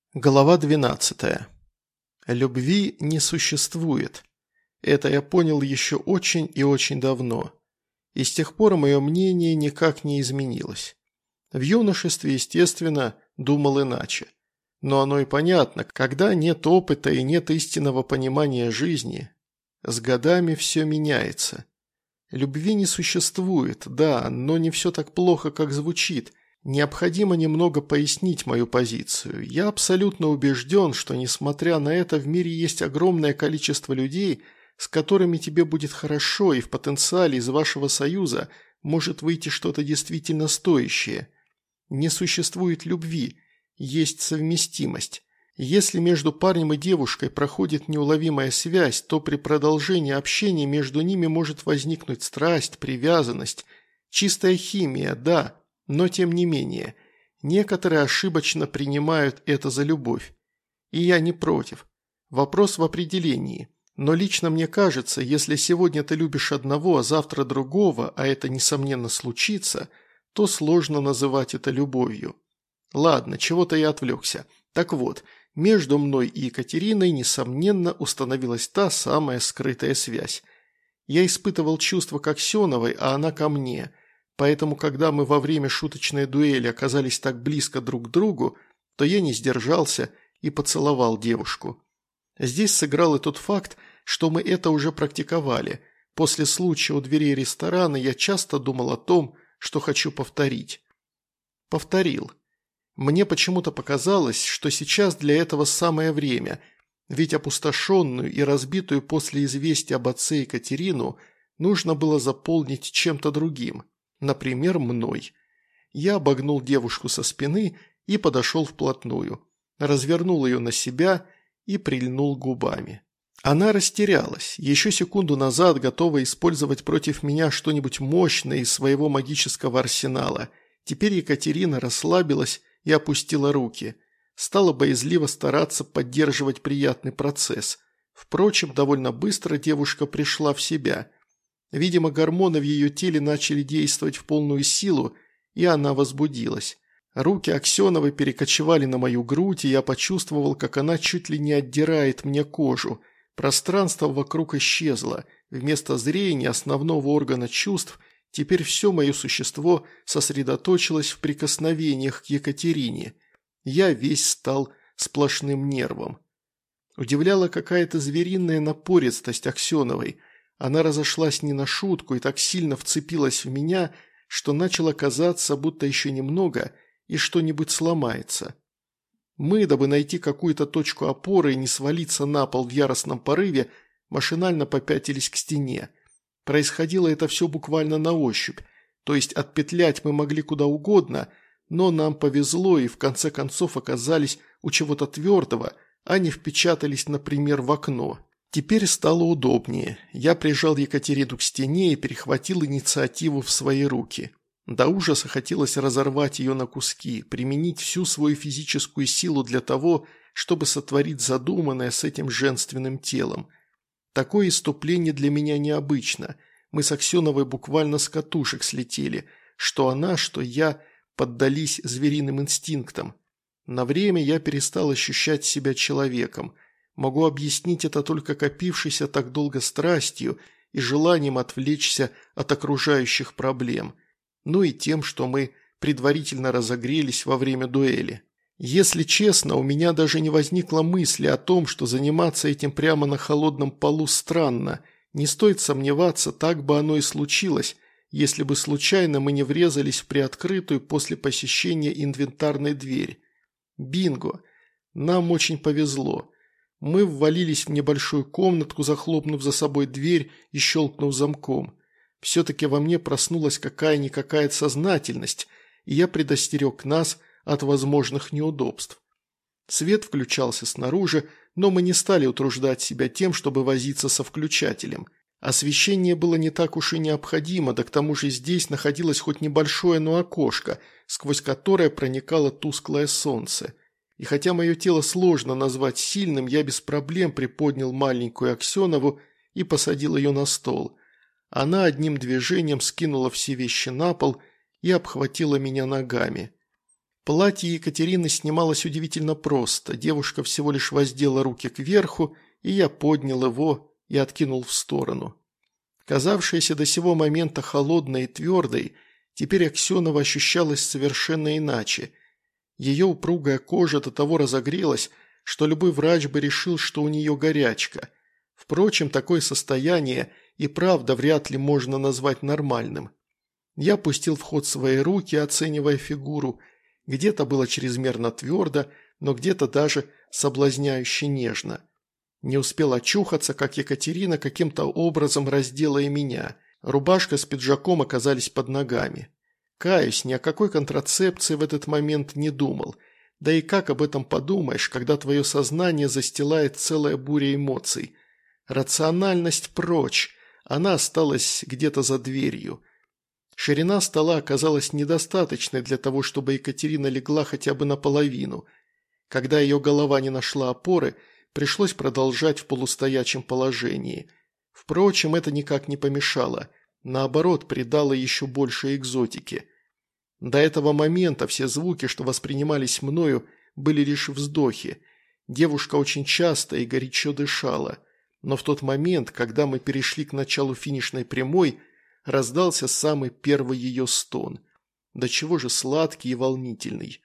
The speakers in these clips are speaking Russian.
Глава 12. Любви не существует. Это я понял еще очень и очень давно. И с тех пор мое мнение никак не изменилось. В юношестве, естественно, думал иначе. Но оно и понятно, когда нет опыта и нет истинного понимания жизни. С годами все меняется. Любви не существует, да, но не все так плохо, как звучит. Необходимо немного пояснить мою позицию. Я абсолютно убежден, что, несмотря на это, в мире есть огромное количество людей, с которыми тебе будет хорошо, и в потенциале из вашего союза может выйти что-то действительно стоящее. Не существует любви, есть совместимость. Если между парнем и девушкой проходит неуловимая связь, то при продолжении общения между ними может возникнуть страсть, привязанность, чистая химия, да. Но тем не менее, некоторые ошибочно принимают это за любовь. И я не против. Вопрос в определении. Но лично мне кажется, если сегодня ты любишь одного, а завтра другого, а это несомненно случится, то сложно называть это любовью. Ладно, чего-то я отвлекся. Так вот, между мной и Екатериной, несомненно, установилась та самая скрытая связь. Я испытывал чувства к Аксеновой, а она ко мне. Поэтому, когда мы во время шуточной дуэли оказались так близко друг к другу, то я не сдержался и поцеловал девушку. Здесь сыграл и тот факт, что мы это уже практиковали. После случая у дверей ресторана я часто думал о том, что хочу повторить. Повторил. Мне почему-то показалось, что сейчас для этого самое время, ведь опустошенную и разбитую после известия об отце Екатерину нужно было заполнить чем-то другим. Например, мной. Я обогнул девушку со спины и подошел вплотную, развернул ее на себя и прильнул губами. Она растерялась, еще секунду назад готова использовать против меня что-нибудь мощное из своего магического арсенала. Теперь Екатерина расслабилась и опустила руки. Стала боязливо стараться поддерживать приятный процесс. Впрочем, довольно быстро девушка пришла в себя. Видимо, гормоны в ее теле начали действовать в полную силу, и она возбудилась. Руки Аксеновой перекочевали на мою грудь, и я почувствовал, как она чуть ли не отдирает мне кожу. Пространство вокруг исчезло. Вместо зрения, основного органа чувств, теперь все мое существо сосредоточилось в прикосновениях к Екатерине. Я весь стал сплошным нервом. Удивляла какая-то звериная напористость Аксеновой. Она разошлась не на шутку и так сильно вцепилась в меня, что начало казаться, будто еще немного и что-нибудь сломается. Мы, дабы найти какую-то точку опоры и не свалиться на пол в яростном порыве, машинально попятились к стене. Происходило это все буквально на ощупь, то есть отпетлять мы могли куда угодно, но нам повезло и в конце концов оказались у чего-то твердого, а не впечатались, например, в окно. Теперь стало удобнее. Я прижал Екатерину к стене и перехватил инициативу в свои руки. До ужаса хотелось разорвать ее на куски, применить всю свою физическую силу для того, чтобы сотворить задуманное с этим женственным телом. Такое исступление для меня необычно. Мы с Аксеновой буквально с катушек слетели. Что она, что я поддались звериным инстинктам. На время я перестал ощущать себя человеком. Могу объяснить это только копившейся так долго страстью и желанием отвлечься от окружающих проблем. Ну и тем, что мы предварительно разогрелись во время дуэли. Если честно, у меня даже не возникло мысли о том, что заниматься этим прямо на холодном полу странно. Не стоит сомневаться, так бы оно и случилось, если бы случайно мы не врезались в приоткрытую после посещения инвентарной дверь. Бинго! Нам очень повезло. Мы ввалились в небольшую комнатку, захлопнув за собой дверь и щелкнув замком. Все-таки во мне проснулась какая-никакая сознательность, и я предостерег нас от возможных неудобств. Свет включался снаружи, но мы не стали утруждать себя тем, чтобы возиться со включателем. Освещение было не так уж и необходимо, да к тому же здесь находилось хоть небольшое, но окошко, сквозь которое проникало тусклое солнце. И хотя мое тело сложно назвать сильным, я без проблем приподнял маленькую Аксенову и посадил ее на стол. Она одним движением скинула все вещи на пол и обхватила меня ногами. Платье Екатерины снималось удивительно просто. Девушка всего лишь воздела руки кверху, и я поднял его и откинул в сторону. Казавшаяся до сего момента холодной и твердой, теперь Аксенова ощущалась совершенно иначе. Ее упругая кожа до того разогрелась, что любой врач бы решил, что у нее горячка. Впрочем, такое состояние и правда вряд ли можно назвать нормальным. Я пустил в ход свои руки, оценивая фигуру. Где-то было чрезмерно твердо, но где-то даже соблазняюще нежно. Не успел очухаться, как Екатерина каким-то образом раздела и меня. Рубашка с пиджаком оказались под ногами. Каюсь, ни о какой контрацепции в этот момент не думал. Да и как об этом подумаешь, когда твое сознание застилает целая буря эмоций? Рациональность прочь, она осталась где-то за дверью. Ширина стола оказалась недостаточной для того, чтобы Екатерина легла хотя бы наполовину. Когда ее голова не нашла опоры, пришлось продолжать в полустоячем положении. Впрочем, это никак не помешало. Наоборот, придало еще больше экзотики. До этого момента все звуки, что воспринимались мною, были лишь вздохи. Девушка очень часто и горячо дышала. Но в тот момент, когда мы перешли к началу финишной прямой, раздался самый первый ее стон. До чего же сладкий и волнительный.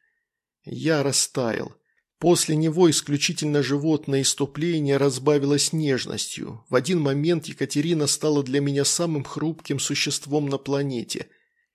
Я растаял. После него исключительно животное иступление разбавилось нежностью. В один момент Екатерина стала для меня самым хрупким существом на планете.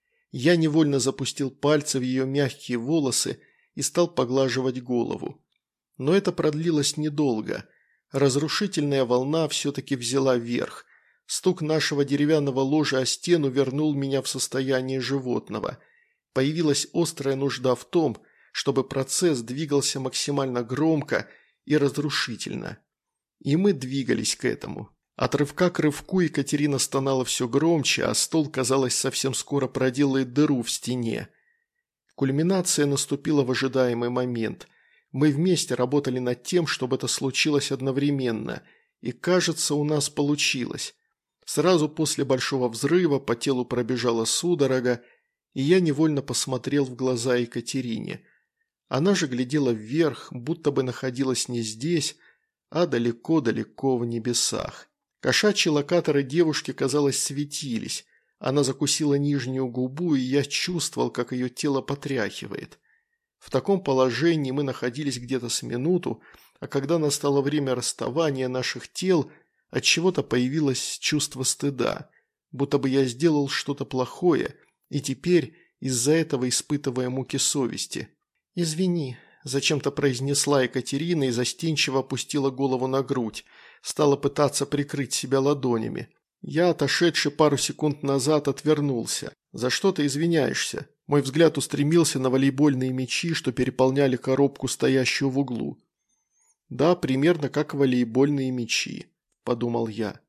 Я невольно запустил пальцы в ее мягкие волосы и стал поглаживать голову. Но это продлилось недолго. Разрушительная волна все-таки взяла верх. Стук нашего деревянного ложа о стену вернул меня в состояние животного. Появилась острая нужда в том, чтобы процесс двигался максимально громко и разрушительно. И мы двигались к этому. От рывка к рывку Екатерина стонала все громче, а стол, казалось, совсем скоро проделает дыру в стене. Кульминация наступила в ожидаемый момент. Мы вместе работали над тем, чтобы это случилось одновременно, и, кажется, у нас получилось. Сразу после большого взрыва по телу пробежала судорога, и я невольно посмотрел в глаза Екатерине. Она же глядела вверх, будто бы находилась не здесь, а далеко-далеко в небесах. Кошачьи локаторы девушки, казалось, светились. Она закусила нижнюю губу, и я чувствовал, как ее тело потряхивает. В таком положении мы находились где-то с минуту, а когда настало время расставания наших тел, от чего-то появилось чувство стыда, будто бы я сделал что-то плохое, и теперь из-за этого испытывая муки совести. «Извини», – зачем-то произнесла Екатерина и застенчиво опустила голову на грудь, стала пытаться прикрыть себя ладонями. Я, отошедший пару секунд назад, отвернулся. «За что ты извиняешься?» Мой взгляд устремился на волейбольные мячи, что переполняли коробку, стоящую в углу. «Да, примерно как волейбольные мячи», – подумал я.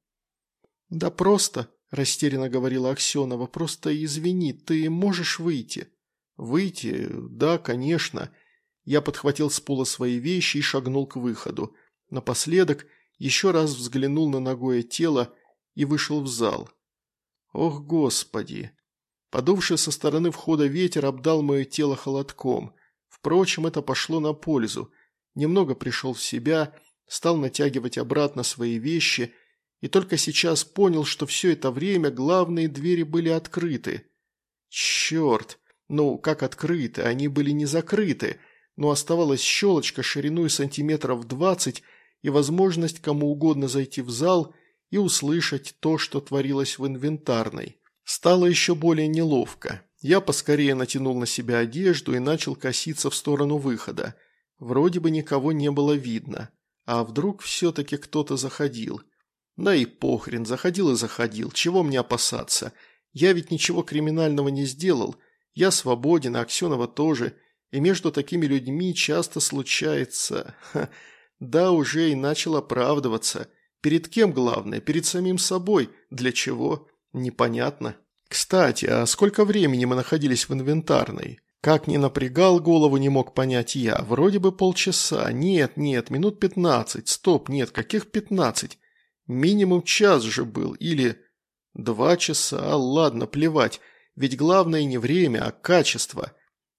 «Да просто», – растерянно говорила Аксенова, – «просто извини, ты можешь выйти?» «Выйти? Да, конечно». Я подхватил с пола свои вещи и шагнул к выходу. Напоследок еще раз взглянул на нагое тело и вышел в зал. Ох, Господи! Подувший со стороны входа ветер обдал мое тело холодком. Впрочем, это пошло на пользу. Немного пришел в себя, стал натягивать обратно свои вещи и только сейчас понял, что все это время главные двери были открыты. Черт! Ну, как открыты? Они были не закрыты, но оставалась щелочка шириной сантиметров 20 и возможность кому угодно зайти в зал и услышать то, что творилось в инвентарной. Стало еще более неловко. Я поскорее натянул на себя одежду и начал коситься в сторону выхода. Вроде бы никого не было видно. А вдруг все-таки кто-то заходил? Да и похрен, заходил и заходил, чего мне опасаться? Я ведь ничего криминального не сделал. Я свободен, а Аксенова тоже. И между такими людьми часто случается... Да, уже и начал оправдываться. Перед кем главное? Перед самим собой. Для чего? Непонятно. Кстати, а сколько времени мы находились в инвентарной? Как ни напрягал голову, не мог понять я. Вроде бы полчаса. Нет, минут 15. Стоп, нет, каких 15? Минимум час же был. Или 2 часа. Ладно, плевать. Ведь главное не время, а качество.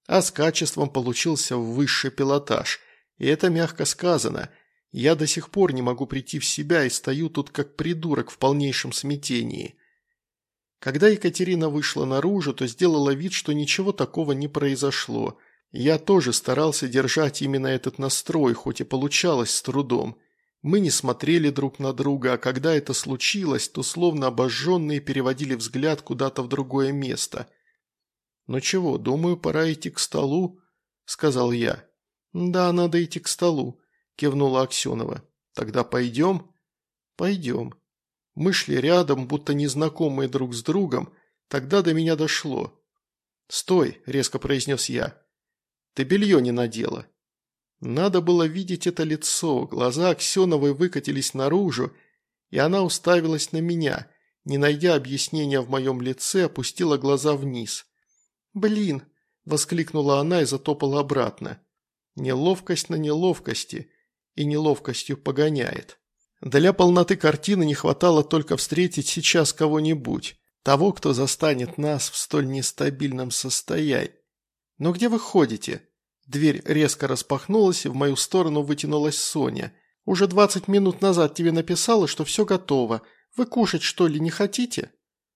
А с качеством получился высший пилотаж. И это мягко сказано. Я до сих пор не могу прийти в себя и стою тут как придурок в полнейшем смятении. Когда Екатерина вышла наружу, то сделала вид, что ничего такого не произошло. Я тоже старался держать именно этот настрой, хоть и получалось с трудом. Мы не смотрели друг на друга, а когда это случилось, то словно обожженные переводили взгляд куда-то в другое место. «Ну чего, думаю, пора идти к столу», – сказал я. «Да, надо идти к столу», – кивнула Аксенова. «Тогда пойдем?» «Пойдем». Мы шли рядом, будто незнакомые друг с другом. Тогда до меня дошло. «Стой», – резко произнес я. «Ты белье не надела». Надо было видеть это лицо, глаза Аксеновой выкатились наружу, и она уставилась на меня, не найдя объяснения в моем лице, опустила глаза вниз. «Блин!» – воскликнула она и затопала обратно. Неловкость на неловкости, и неловкостью погоняет. Для полноты картины не хватало только встретить сейчас кого-нибудь, того, кто застанет нас в столь нестабильном состоянии. «Но где вы ходите?» Дверь резко распахнулась, и в мою сторону вытянулась Соня. «Уже 20 минут назад тебе написала, что все готово. Вы кушать, что ли, не хотите?»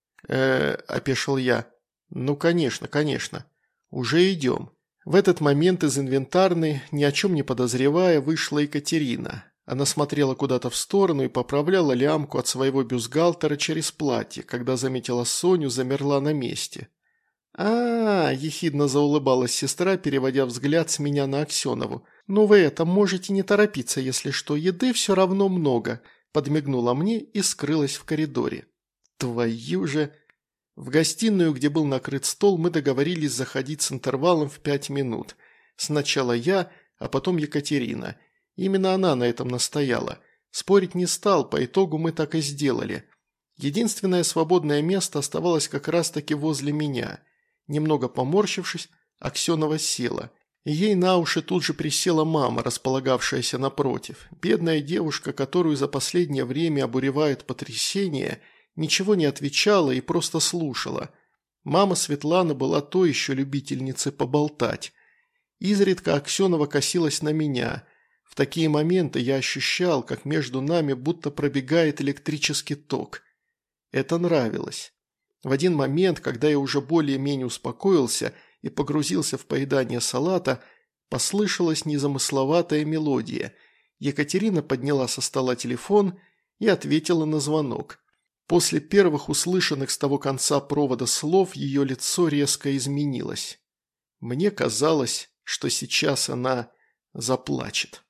Опешил я. «Ну, конечно, конечно. Уже идем». В этот момент из инвентарной, ни о чем не подозревая, вышла Екатерина. Она смотрела куда-то в сторону и поправляла лямку от своего бюстгальтера через платье. Когда заметила Соню, замерла на месте. Ехидно заулыбалась сестра, переводя взгляд с меня на Аксенову. «Ну вы это, можете не торопиться, если что, еды все равно много», подмигнула мне и скрылась в коридоре. «Твою же...» В гостиную, где был накрыт стол, мы договорились заходить с интервалом в 5 минут. Сначала я, а потом Екатерина. Именно она на этом настояла. Спорить не стал, по итогу мы так и сделали. Единственное свободное место оставалось как раз-таки возле меня. Немного поморщившись, Аксенова села. Ей на уши тут же присела мама, располагавшаяся напротив. Бедная девушка, которую за последнее время обуревает потрясение, ничего не отвечала и просто слушала. Мама Светлана была то еще любительницей поболтать. Изредка Аксенова косилась на меня. В такие моменты я ощущал, как между нами будто пробегает электрический ток. Это нравилось. В один момент, когда я уже более-менее успокоился и погрузился в поедание салата, послышалась незамысловатая мелодия. Екатерина подняла со стола телефон и ответила на звонок. После первых услышанных с того конца провода слов ее лицо резко изменилось. Мне казалось, что сейчас она заплачет.